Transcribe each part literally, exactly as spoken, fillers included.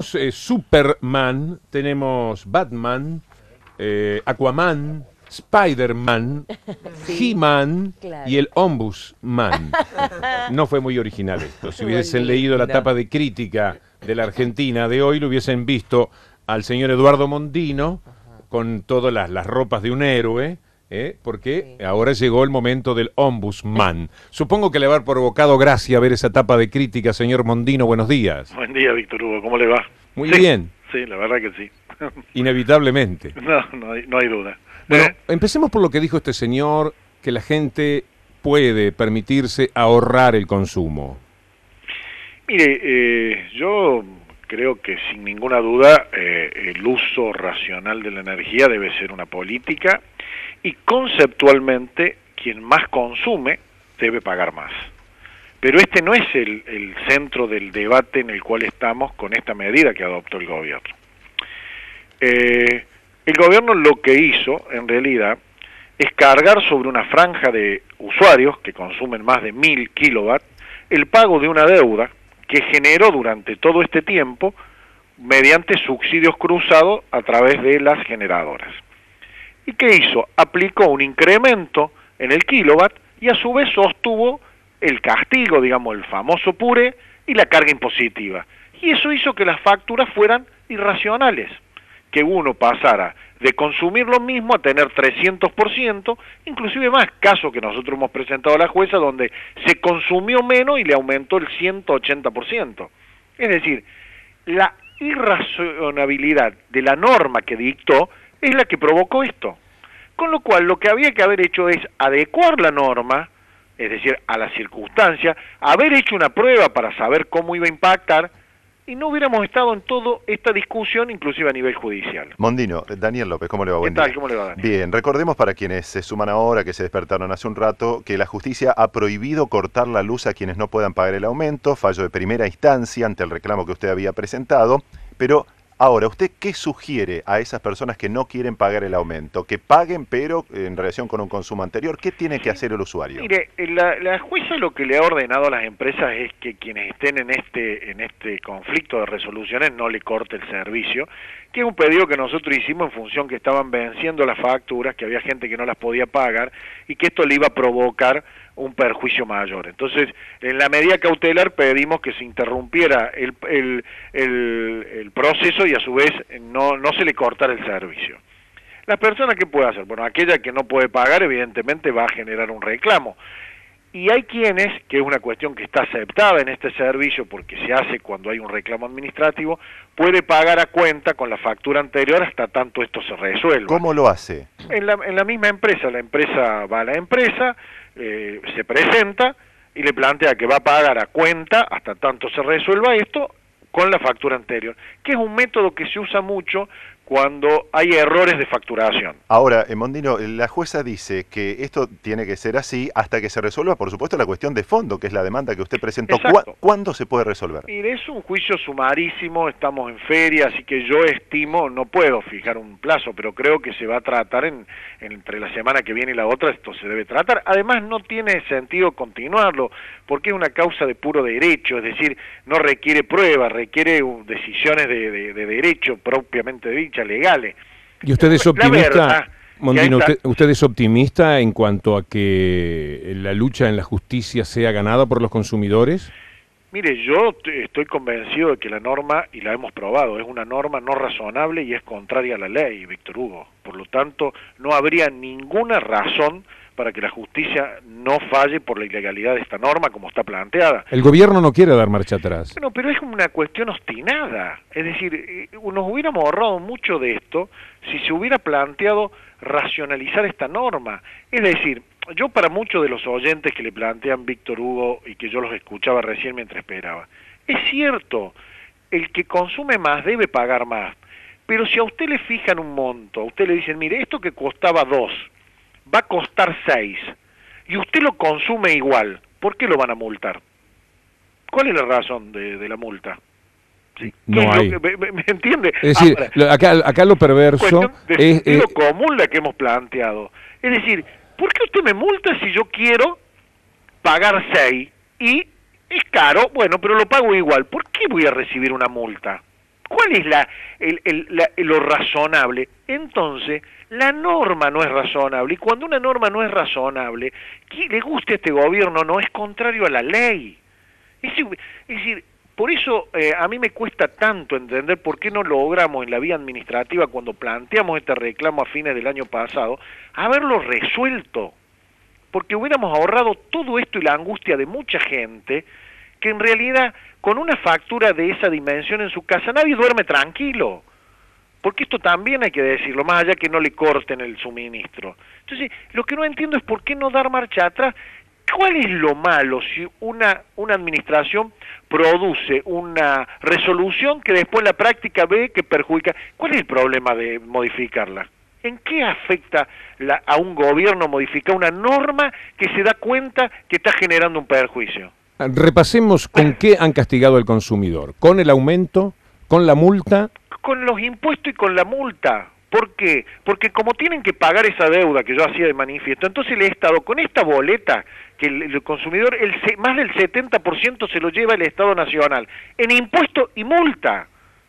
tenemos eh, Superman, tenemos Batman, eh, Aquaman, Spider-Man, sí, He-Man, claro, y el Ombudsman. No fue muy original esto. Si hubiesen leído la tapa de crítica de la Argentina de hoy, lo hubiesen visto al señor Eduardo Mondino con todas las, las ropas de un héroe, ¿eh? Porque sí, ahora llegó el momento del Ombudsman. Supongo que le va a haber provocado gracia ver esa tapa de crítica, señor Mondino. Buenos días. Buen día, Víctor Hugo. ¿Cómo le va? Muy sí, bien. Sí, la verdad que sí. Inevitablemente. No, no hay, no hay duda. Bueno, ¿Eh? empecemos por lo que dijo este señor, que la gente puede permitirse ahorrar el consumo. Mire, eh, yo creo que sin ninguna duda eh, el uso racional de la energía debe ser una política y conceptualmente quien más consume debe pagar más. Pero este no es el, el centro del debate en el cual estamos con esta medida que adoptó el gobierno. Eh, el gobierno lo que hizo, en realidad, es cargar sobre una franja de usuarios que consumen más de mil kilowatts el pago de una deuda que generó durante todo este tiempo mediante subsidios cruzados a través de las generadoras. ¿Y qué hizo? Aplicó un incremento en el kilowatt y a su vez sostuvo el castigo, digamos, el famoso puré y la carga impositiva. Y eso hizo que las facturas fueran irracionales, que uno pasara de consumir lo mismo a tener trescientos por ciento, inclusive más, caso que nosotros hemos presentado a la jueza, donde se consumió menos y le aumentó el ciento ochenta por ciento. Es decir, la irrazonabilidad de la norma que dictó es la que provocó esto. Con lo cual, lo que había que haber hecho es adecuar la norma, es decir, a la circunstancia, haber hecho una prueba para saber cómo iba a impactar, y no hubiéramos estado en toda esta discusión, inclusive a nivel judicial. Mondino, Daniel López, ¿cómo le va? Buen ¿Qué tal? día. ¿Cómo le va, Daniel? Bien, recordemos para quienes se suman ahora, que se despertaron hace un rato, que la justicia ha prohibido cortar la luz a quienes no puedan pagar el aumento, fallo de primera instancia ante el reclamo que usted había presentado, pero ahora, ¿usted qué sugiere a esas personas que no quieren pagar el aumento? Que paguen, pero en relación con un consumo anterior, ¿qué tiene que hacer el usuario? Mire, la, la jueza lo que le ha ordenado a las empresas es que quienes estén en este, en este conflicto de resoluciones no le corte el servicio, que es un pedido que nosotros hicimos en función que estaban venciendo las facturas, que había gente que no las podía pagar y que esto le iba a provocar un perjuicio mayor. Entonces, en la medida cautelar pedimos que se interrumpiera el, el, el, el proceso y a su vez no, no se le cortara el servicio. ¿Las personas qué puede hacer? Bueno, aquella que no puede pagar evidentemente va a generar un reclamo. Y hay quienes, que es una cuestión que está aceptada en este servicio porque se hace cuando hay un reclamo administrativo, puede pagar a cuenta con la factura anterior hasta tanto esto se resuelva. ¿Cómo lo hace? En la, en la misma empresa, la empresa va a la empresa, eh, se presenta y le plantea que va a pagar a cuenta hasta tanto se resuelva esto con la factura anterior, que es un método que se usa mucho cuando hay errores de facturación. Ahora, eh, Mondino, la jueza dice que esto tiene que ser así hasta que se resuelva, por supuesto, la cuestión de fondo, que es la demanda que usted presentó. ¿Cu- ¿Cuándo se puede resolver? Mire, es un juicio sumarísimo, estamos en feria, así que yo estimo, no puedo fijar un plazo, pero creo que se va a tratar en, en entre la semana que viene y la otra, esto se debe tratar. Además, no tiene sentido continuarlo, porque es una causa de puro derecho, es decir, no requiere pruebas, requiere decisiones de, de, de derecho propiamente dichas, legales. ¿Y usted es optimista, verdad, Mondino, esta... usted, usted es optimista en cuanto a que la lucha en la justicia sea ganada por los consumidores? Mire, yo estoy convencido de que la norma, y la hemos probado, es una norma no razonable y es contraria a la ley, Víctor Hugo. Por lo tanto, no habría ninguna razón para que la justicia no falle por la ilegalidad de esta norma como está planteada. El gobierno no quiere dar marcha atrás. Bueno, pero es una cuestión obstinada. Es decir, nos hubiéramos ahorrado mucho de esto si se hubiera planteado racionalizar esta norma. Es decir, yo para muchos de los oyentes que le plantean Víctor Hugo y que yo los escuchaba recién mientras esperaba, es cierto, el que consume más debe pagar más, pero si a usted le fijan un monto, a usted le dicen, mire, esto que costaba dos, va a costar seis, y usted lo consume igual, ¿por qué lo van a multar? ¿Cuál es la razón de, de la multa? ¿Sí? No hay. Que, me, me entiende? Es decir, Ahora, acá, acá lo perverso de es... sentido Eh, común la que hemos planteado. Es decir, ¿por qué usted me multa si yo quiero pagar seis y es caro? Bueno, pero lo pago igual. ¿Por qué voy a recibir una multa? ¿Cuál es la, el, el, la, lo razonable? Entonces, la norma no es razonable, y cuando una norma no es razonable, que le guste a este gobierno no es contrario a la ley. Es, es decir, por eso eh, a mí me cuesta tanto entender por qué no logramos en la vía administrativa, cuando planteamos este reclamo a fines del año pasado, haberlo resuelto, porque hubiéramos ahorrado todo esto y la angustia de mucha gente, que en realidad con una factura de esa dimensión en su casa nadie duerme tranquilo, porque esto también hay que decirlo, más allá que no le corten el suministro. Entonces, lo que no entiendo es por qué no dar marcha atrás. ¿Cuál es lo malo si una, una administración produce una resolución que después en la práctica ve que perjudica? ¿Cuál es el problema de modificarla? ¿En qué afecta la, a un gobierno modificar una norma que se da cuenta que está generando un perjuicio? Repasemos con qué han castigado al consumidor. ¿Con el aumento? ¿Con la multa? Con los impuestos y con la multa. ¿Por qué? Porque como tienen que pagar esa deuda que yo hacía de manifiesto, entonces el Estado, con esta boleta, que el, el consumidor, el, más del setenta por ciento se lo lleva el Estado Nacional, en impuesto y multa.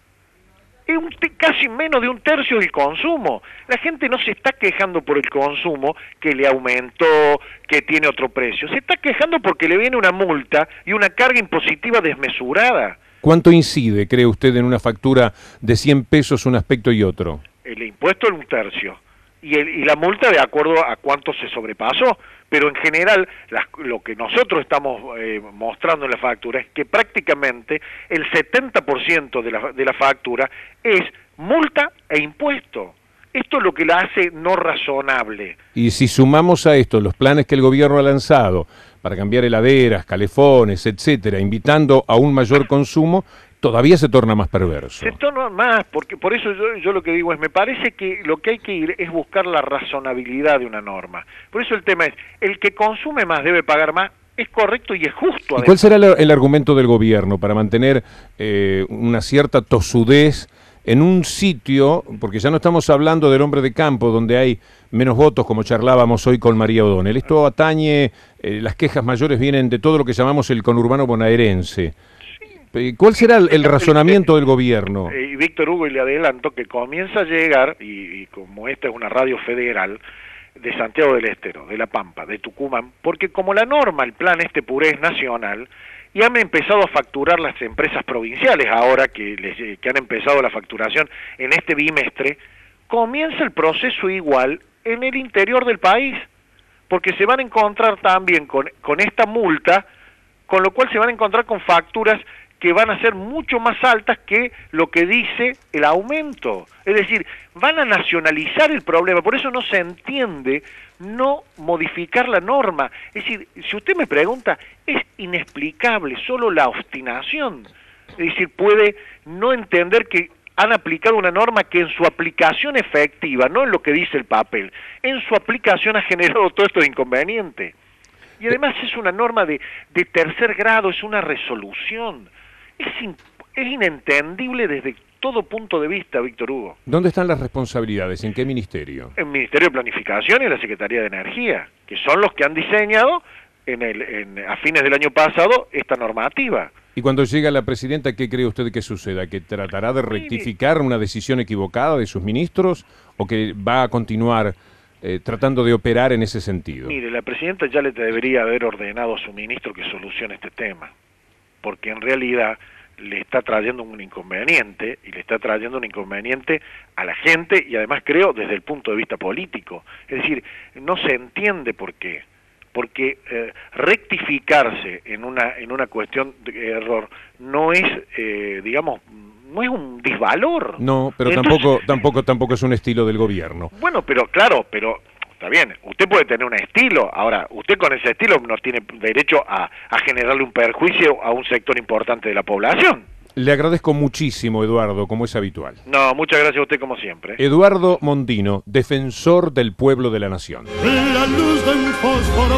Es un, casi menos de un tercio del consumo. La gente no se está quejando por el consumo, que le aumentó, que tiene otro precio. Se está quejando porque le viene una multa y una carga impositiva desmesurada. ¿Cuánto incide, cree usted, en una factura de cien pesos un aspecto y otro? El impuesto es un tercio y, el, y la multa de acuerdo a cuánto se sobrepasó, pero en general las, lo que nosotros estamos eh, mostrando en la factura es que prácticamente el setenta por ciento de la, de la factura es multa e impuesto. Esto es lo que la hace no razonable. Y si sumamos a esto los planes que el gobierno ha lanzado para cambiar heladeras, calefones, etcétera, invitando a un mayor consumo, todavía se torna más perverso. Se torna más, porque por eso yo, yo lo que digo es, me parece que lo que hay que ir es buscar la razonabilidad de una norma. Por eso el tema es, el que consume más debe pagar más, es correcto y es justo. ¿Y cuál será el, el argumento del gobierno para mantener eh, una cierta tosudez en un sitio, porque ya no estamos hablando del hombre de campo, donde hay menos votos, como charlábamos hoy con María O'Donnell? Esto atañe, eh, las quejas mayores vienen de todo lo que llamamos el conurbano bonaerense. ¿Cuál será el, el razonamiento del gobierno? Y Víctor Hugo, y le adelanto que comienza a llegar, y, y como esta es una radio federal, de Santiago del Estero, de La Pampa, de Tucumán, porque como la norma, el plan este puré es nacional, y han empezado a facturar las empresas provinciales ahora que, les, que han empezado la facturación en este bimestre, comienza el proceso igual en el interior del país, porque se van a encontrar también con, con esta multa, con lo cual se van a encontrar con facturas que van a ser mucho más altas que lo que dice el aumento. Es decir, van a nacionalizar el problema, por eso no se entiende no modificar la norma. Es decir, si usted me pregunta, es inexplicable, solo la obstinación. Es decir, puede no entender que han aplicado una norma que en su aplicación efectiva, no en lo que dice el papel, en su aplicación ha generado todo esto de inconveniente. Y además es una norma de, de tercer grado, es una resolución. Es, in, es inentendible desde todo punto de vista, Víctor Hugo. ¿Dónde están las responsabilidades? ¿En qué ministerio? En el Ministerio de Planificación y en la Secretaría de Energía, que son los que han diseñado en el, en, a fines del año pasado esta normativa. Y cuando llega la presidenta, ¿qué cree usted que suceda? ¿Que tratará de rectificar una decisión equivocada de sus ministros o que va a continuar eh, tratando de operar en ese sentido? Mire, la presidenta ya le debería haber ordenado a su ministro que solucione este tema, porque en realidad le está trayendo un inconveniente, y le está trayendo un inconveniente a la gente, y además creo desde el punto de vista político. Es decir, no se entiende por qué. Porque eh, rectificarse en una en una cuestión de error no es, eh, digamos, no es un disvalor. No, pero Entonces, tampoco tampoco tampoco es un estilo del gobierno. Bueno, pero claro, pero está bien, usted puede tener un estilo, ahora, usted con ese estilo no tiene derecho a, a generarle un perjuicio a un sector importante de la población. Le agradezco muchísimo, Eduardo, como es habitual. No, muchas gracias a usted como siempre. Eduardo Mondino, defensor del pueblo de la nación. La luz de un fósforo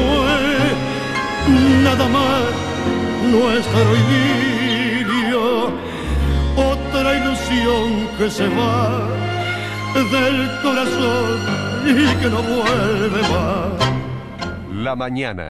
fue nada más nuestro idilio, otra ilusión que se va del corazón y que no vuelve más. La mañana.